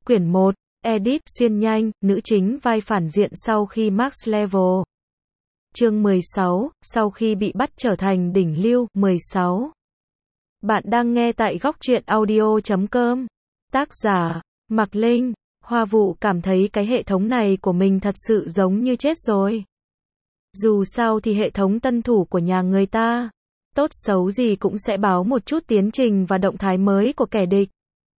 Quyển 1, Edit, xuyên nhanh, nữ chính vai phản diện sau khi Max Level. Chương 16, sau khi bị bắt trở thành đỉnh lưu, 16. Bạn đang nghe tại góc truyện audio.com. Tác giả, Mạc Linh. Hoa Vụ cảm thấy cái hệ thống này của mình thật sự giống như chết rồi. Dù sao thì hệ thống tân thủ của nhà người ta, tốt xấu gì cũng sẽ báo một chút tiến trình và động thái mới của kẻ địch.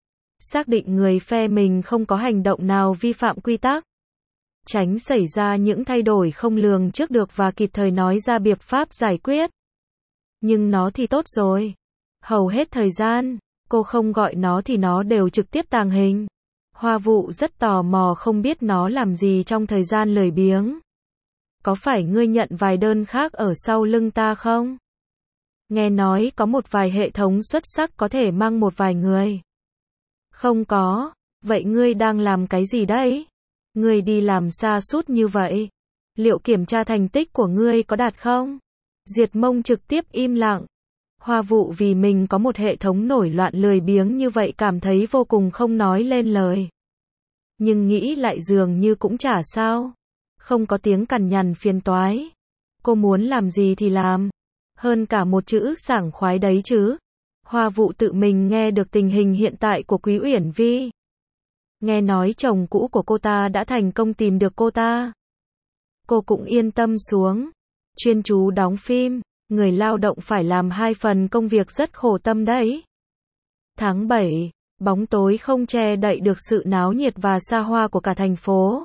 Xác định người phe mình không có hành động nào vi phạm quy tắc, tránh xảy ra những thay đổi không lường trước được và kịp thời nói ra biện pháp giải quyết. Nhưng nó thì tốt rồi. Hầu hết thời gian, cô không gọi nó thì nó đều trực tiếp tàng hình. Hoa Vụ rất tò mò không biết nó làm gì trong thời gian lười biếng. Có phải ngươi nhận vài đơn khác ở sau lưng ta không? Nghe nói có một vài hệ thống xuất sắc có thể mang một vài người. Không có, vậy ngươi đang làm cái gì đấy? Ngươi đi làm sa sút như vậy? Liệu kiểm tra thành tích của ngươi có đạt không? Diệt Mông trực tiếp im lặng. Hoa Vụ vì mình có một hệ thống nổi loạn lười biếng như vậy cảm thấy vô cùng không nói lên lời. Nhưng nghĩ lại dường như cũng chả sao. Không có tiếng cằn nhằn phiền toái. Cô muốn làm gì thì làm. Hơn cả một chữ sảng khoái đấy chứ. Hoa Vụ tự mình nghe được tình hình hiện tại của Quý Uyển Vi. Nghe nói chồng cũ của cô ta đã thành công tìm được cô ta. Cô cũng yên tâm xuống. Chuyên chú đóng phim, người lao động phải làm 2 phần công việc rất khổ tâm đấy. Tháng 7, bóng tối không che đậy được sự náo nhiệt và xa hoa của cả thành phố.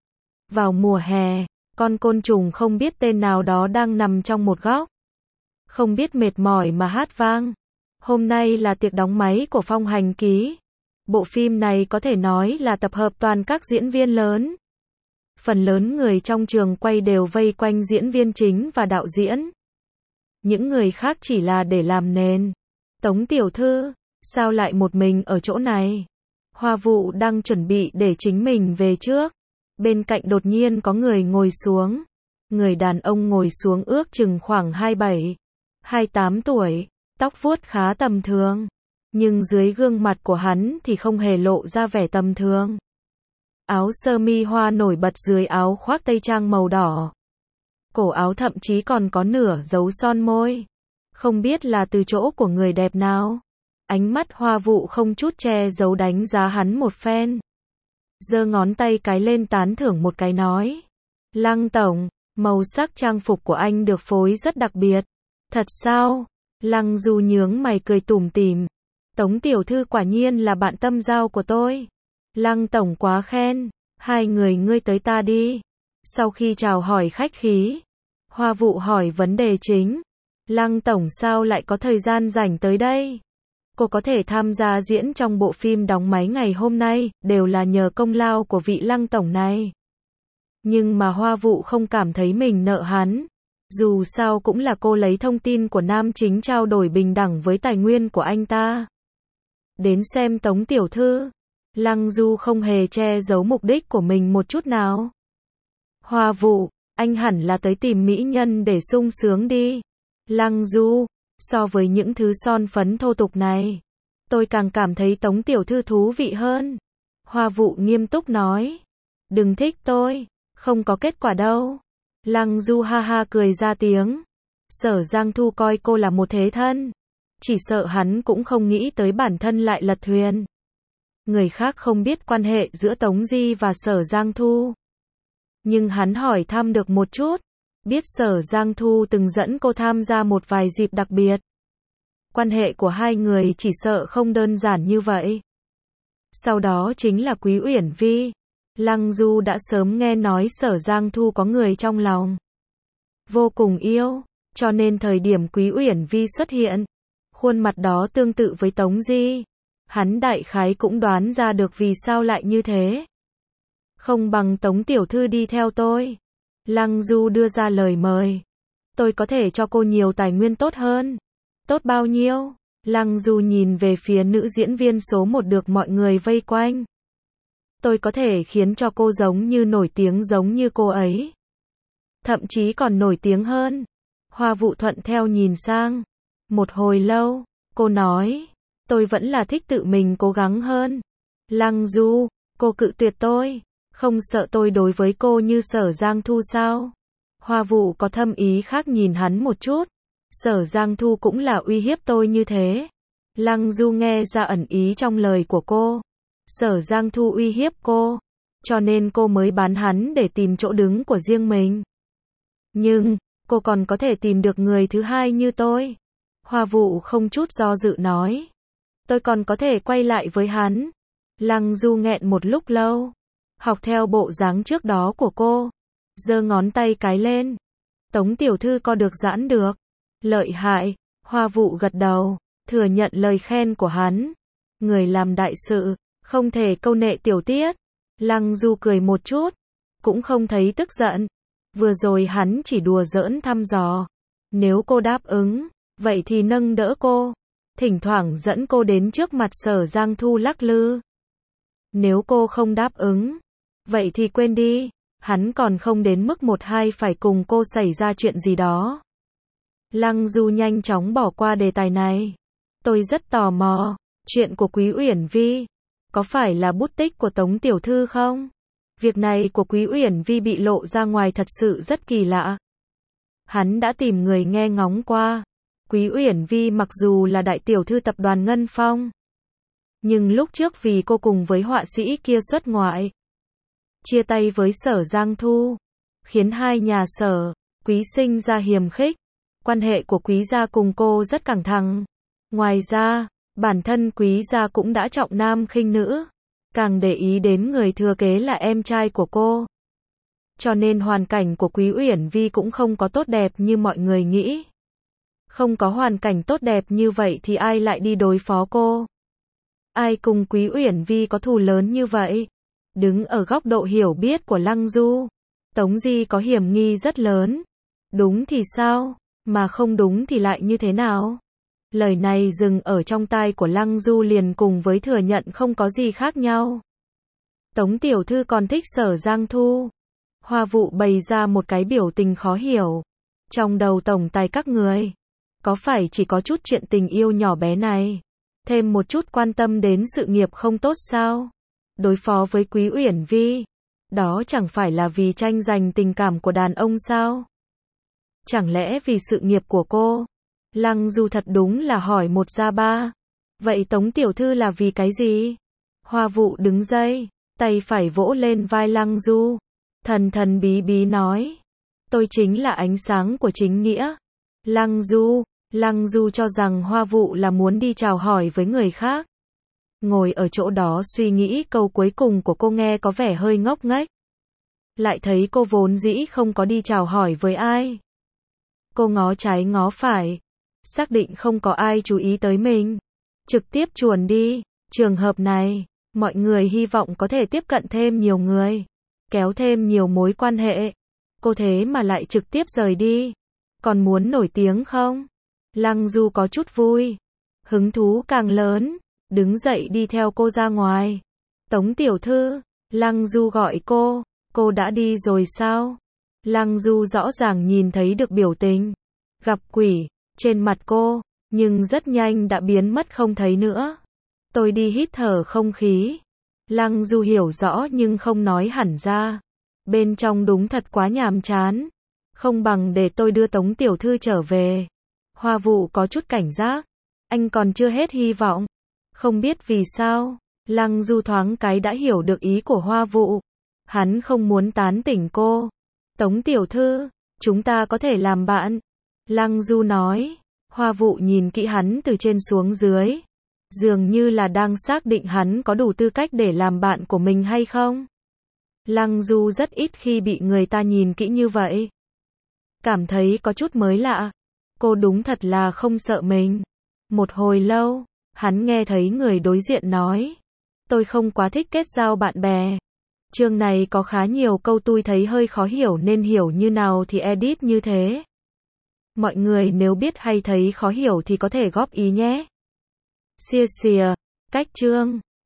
Vào mùa hè, con côn trùng không biết tên nào đó đang nằm trong một góc. Không biết mệt mỏi mà hát vang. Hôm nay là tiệc đóng máy của Phong Hành Ký. Bộ phim này có thể nói là tập hợp toàn các diễn viên lớn. Phần lớn người trong trường quay đều vây quanh diễn viên chính và đạo diễn. Những người khác chỉ là để làm nền. Tống tiểu thư, sao lại một mình ở chỗ này? Hoa Vụ đang chuẩn bị để chính mình về trước. Bên cạnh đột nhiên có người ngồi xuống. Người đàn ông ngồi xuống ước chừng khoảng 27, 28 tuổi. Tóc vuốt khá tầm thường, nhưng dưới gương mặt của hắn thì không hề lộ ra vẻ tầm thường. Áo sơ mi hoa nổi bật dưới áo khoác tây trang màu đỏ. Cổ áo thậm chí còn có nửa dấu son môi. Không biết là từ chỗ của người đẹp nào. Ánh mắt Hoa Vụ không chút che giấu đánh giá hắn một phen. Giơ ngón tay cái lên tán thưởng một cái nói. Lăng tổng, màu sắc trang phục của anh được phối rất đặc biệt. Thật sao? Lăng Du nhướng mày cười tủm tỉm. Tống tiểu thư quả nhiên là bạn tâm giao của tôi. Lăng tổng quá khen. Hai người ngươi tới ta đi. Sau khi chào hỏi khách khí, Hoa Vụ hỏi vấn đề chính. Lăng tổng sao lại có thời gian rảnh tới đây? Cô có thể tham gia diễn trong bộ phim đóng máy ngày hôm nay, đều là nhờ công lao của vị Lăng tổng này. Nhưng mà Hoa Vụ không cảm thấy mình nợ hắn. Dù sao cũng là cô lấy thông tin của nam chính trao đổi bình đẳng với tài nguyên của anh ta. Đến xem Tống tiểu thư. Lăng Du không hề che giấu mục đích của mình một chút nào. Hoa Vụ, anh hẳn là tới tìm mỹ nhân để sung sướng đi. Lăng Du, so với những thứ son phấn thô tục này, tôi càng cảm thấy Tống tiểu thư thú vị hơn. Hoa Vụ nghiêm túc nói. Đừng thích tôi, không có kết quả đâu. Lăng Du ha ha cười ra tiếng. Sở Giang Thu coi cô là một thế thân. Chỉ sợ hắn cũng không nghĩ tới bản thân lại lật thuyền. Người khác không biết quan hệ giữa Tống Di và Sở Giang Thu. Nhưng hắn hỏi thăm được một chút. Biết Sở Giang Thu từng dẫn cô tham gia một vài dịp đặc biệt. Quan hệ của hai người chỉ sợ không đơn giản như vậy. Sau đó chính là Quý Uyển Vi. Lăng Du đã sớm nghe nói Sở Giang Thu có người trong lòng. Vô cùng yêu, cho nên thời điểm Quý Uyển Vi xuất hiện, khuôn mặt đó tương tự với Tống Di. Hắn đại khái cũng đoán ra được vì sao lại như thế. Không bằng Tống tiểu thư đi theo tôi. Lăng Du đưa ra lời mời. Tôi có thể cho cô nhiều tài nguyên tốt hơn. Tốt bao nhiêu? Lăng Du nhìn về phía nữ diễn viên số 1 được mọi người vây quanh. Tôi có thể khiến cho cô giống như nổi tiếng giống như cô ấy. Thậm chí còn nổi tiếng hơn. Hoa Vụ thuận theo nhìn sang. Một hồi lâu, cô nói. Tôi vẫn là thích tự mình cố gắng hơn. Lăng Du, Cô cự tuyệt tôi, không sợ tôi đối với cô như Sở Giang Thu sao? Hoa Vụ có thâm ý khác nhìn hắn một chút. Sở Giang Thu cũng là uy hiếp tôi như thế. Lăng Du nghe ra ẩn ý trong lời của cô. Sở Giang Thu uy hiếp cô, cho nên cô mới bán hắn để tìm chỗ đứng của riêng mình. Nhưng, cô còn có thể tìm được người thứ hai như tôi. Hoa Vụ không chút do dự nói. Tôi còn có thể quay lại với hắn. Lăng Du nghẹn một lúc lâu. Học theo bộ dáng trước đó của cô. Giơ ngón tay cái lên. Tống tiểu thư co được giãn được. Lợi hại. Hoa Vụ gật đầu, thừa nhận lời khen của hắn. Người làm đại sự, không thể câu nệ tiểu tiết. Lăng Du cười một chút, cũng không thấy tức giận. Vừa rồi hắn chỉ đùa giỡn thăm dò. Nếu cô đáp ứng, vậy thì nâng đỡ cô. Thỉnh thoảng dẫn cô đến trước mặt Sở Giang Thu lắc lư. Nếu cô không đáp ứng, vậy thì quên đi. Hắn còn không đến mức một hai phải cùng cô xảy ra chuyện gì đó. Lăng Du nhanh chóng bỏ qua đề tài này. Tôi rất tò mò, chuyện của Quý Uyển Vi, có phải là bút tích của Tống tiểu thư không? Việc này của Quý Uyển Vi bị lộ ra ngoài thật sự rất kỳ lạ. Hắn đã tìm người nghe ngóng qua. Quý Uyển Vi mặc dù là đại tiểu thư tập đoàn Ngân Phong, nhưng lúc trước vì cô cùng với họa sĩ kia xuất ngoại, chia tay với Sở Giang Thu, khiến hai nhà Sở, Quý sinh ra hiềm khích. Quan hệ của Quý gia cùng cô rất căng thẳng. Ngoài ra, bản thân Quý gia cũng đã trọng nam khinh nữ, càng để ý đến người thừa kế là em trai của cô. Cho nên hoàn cảnh của Quý Uyển Vi cũng không có tốt đẹp như mọi người nghĩ. Không có hoàn cảnh tốt đẹp như vậy thì ai lại đi đối phó cô? Ai cùng Quý Uyển Vi có thù lớn như vậy? Đứng ở góc độ hiểu biết của Lăng Du, Tống Di có hiểm nghi rất lớn. Đúng thì sao? Mà không đúng thì lại như thế nào? Lời này dừng ở trong tai của Lăng Du liền cùng với thừa nhận không có gì khác nhau. Tống tiểu thư còn thích Sở Giang Thu. Hoa Vụ bày ra một cái biểu tình khó hiểu. Trong đầu tổng tài các người, có phải chỉ có chút chuyện tình yêu nhỏ bé này, thêm một chút quan tâm đến sự nghiệp không tốt sao? Đối phó với Quý Uyển Vi, đó chẳng phải là vì tranh giành tình cảm của đàn ông sao? Chẳng lẽ vì sự nghiệp của cô? Lăng Du thật đúng là hỏi một ra ba. Vậy Tống tiểu thư là vì cái gì? Hoa Vụ đứng dậy, tay phải vỗ lên vai Lăng Du, thần thần bí bí nói. Tôi chính là ánh sáng của chính nghĩa. Lăng Du cho rằng Hoa Vụ là muốn đi chào hỏi với người khác. Ngồi ở chỗ đó suy nghĩ câu cuối cùng của cô nghe có vẻ hơi ngốc nghếch. Lại thấy cô vốn dĩ không có đi chào hỏi với ai. Cô ngó trái ngó phải, xác định không có ai chú ý tới mình, trực tiếp chuồn đi. Trường hợp này, mọi người hy vọng có thể tiếp cận thêm nhiều người, kéo thêm nhiều mối quan hệ. Cô thế mà lại trực tiếp rời đi. Còn muốn nổi tiếng không? Lăng Du có chút vui, hứng thú càng lớn, đứng dậy đi theo cô ra ngoài. Tống tiểu thư, Lăng Du gọi cô đã đi rồi sao? Lăng Du rõ ràng nhìn thấy được biểu tình gặp quỷ trên mặt cô, nhưng rất nhanh đã biến mất không thấy nữa. Tôi đi hít thở không khí. Lăng Du hiểu rõ nhưng không nói hẳn ra. Bên trong đúng thật quá nhàm chán. Không bằng để tôi đưa Tống tiểu thư trở về. Hoa Vụ có chút cảnh giác. Anh còn chưa hết hy vọng. Không biết vì sao, Lăng Du thoáng cái đã hiểu được ý của Hoa Vụ. Hắn không muốn tán tỉnh cô. Tống tiểu thư, chúng ta có thể làm bạn. Lăng Du nói. Hoa Vụ nhìn kỹ hắn từ trên xuống dưới. Dường như là đang xác định hắn có đủ tư cách để làm bạn của mình hay không. Lăng Du rất ít khi bị người ta nhìn kỹ như vậy. Cảm thấy có chút mới lạ. Cô đúng thật là không sợ mình. Một hồi lâu, hắn nghe thấy người đối diện nói. Tôi không quá thích kết giao bạn bè. Chương này có khá nhiều câu tôi thấy hơi khó hiểu nên hiểu như nào thì edit như thế. Mọi người nếu biết hay thấy khó hiểu thì có thể góp ý nhé. Chia sẻ, cách chương.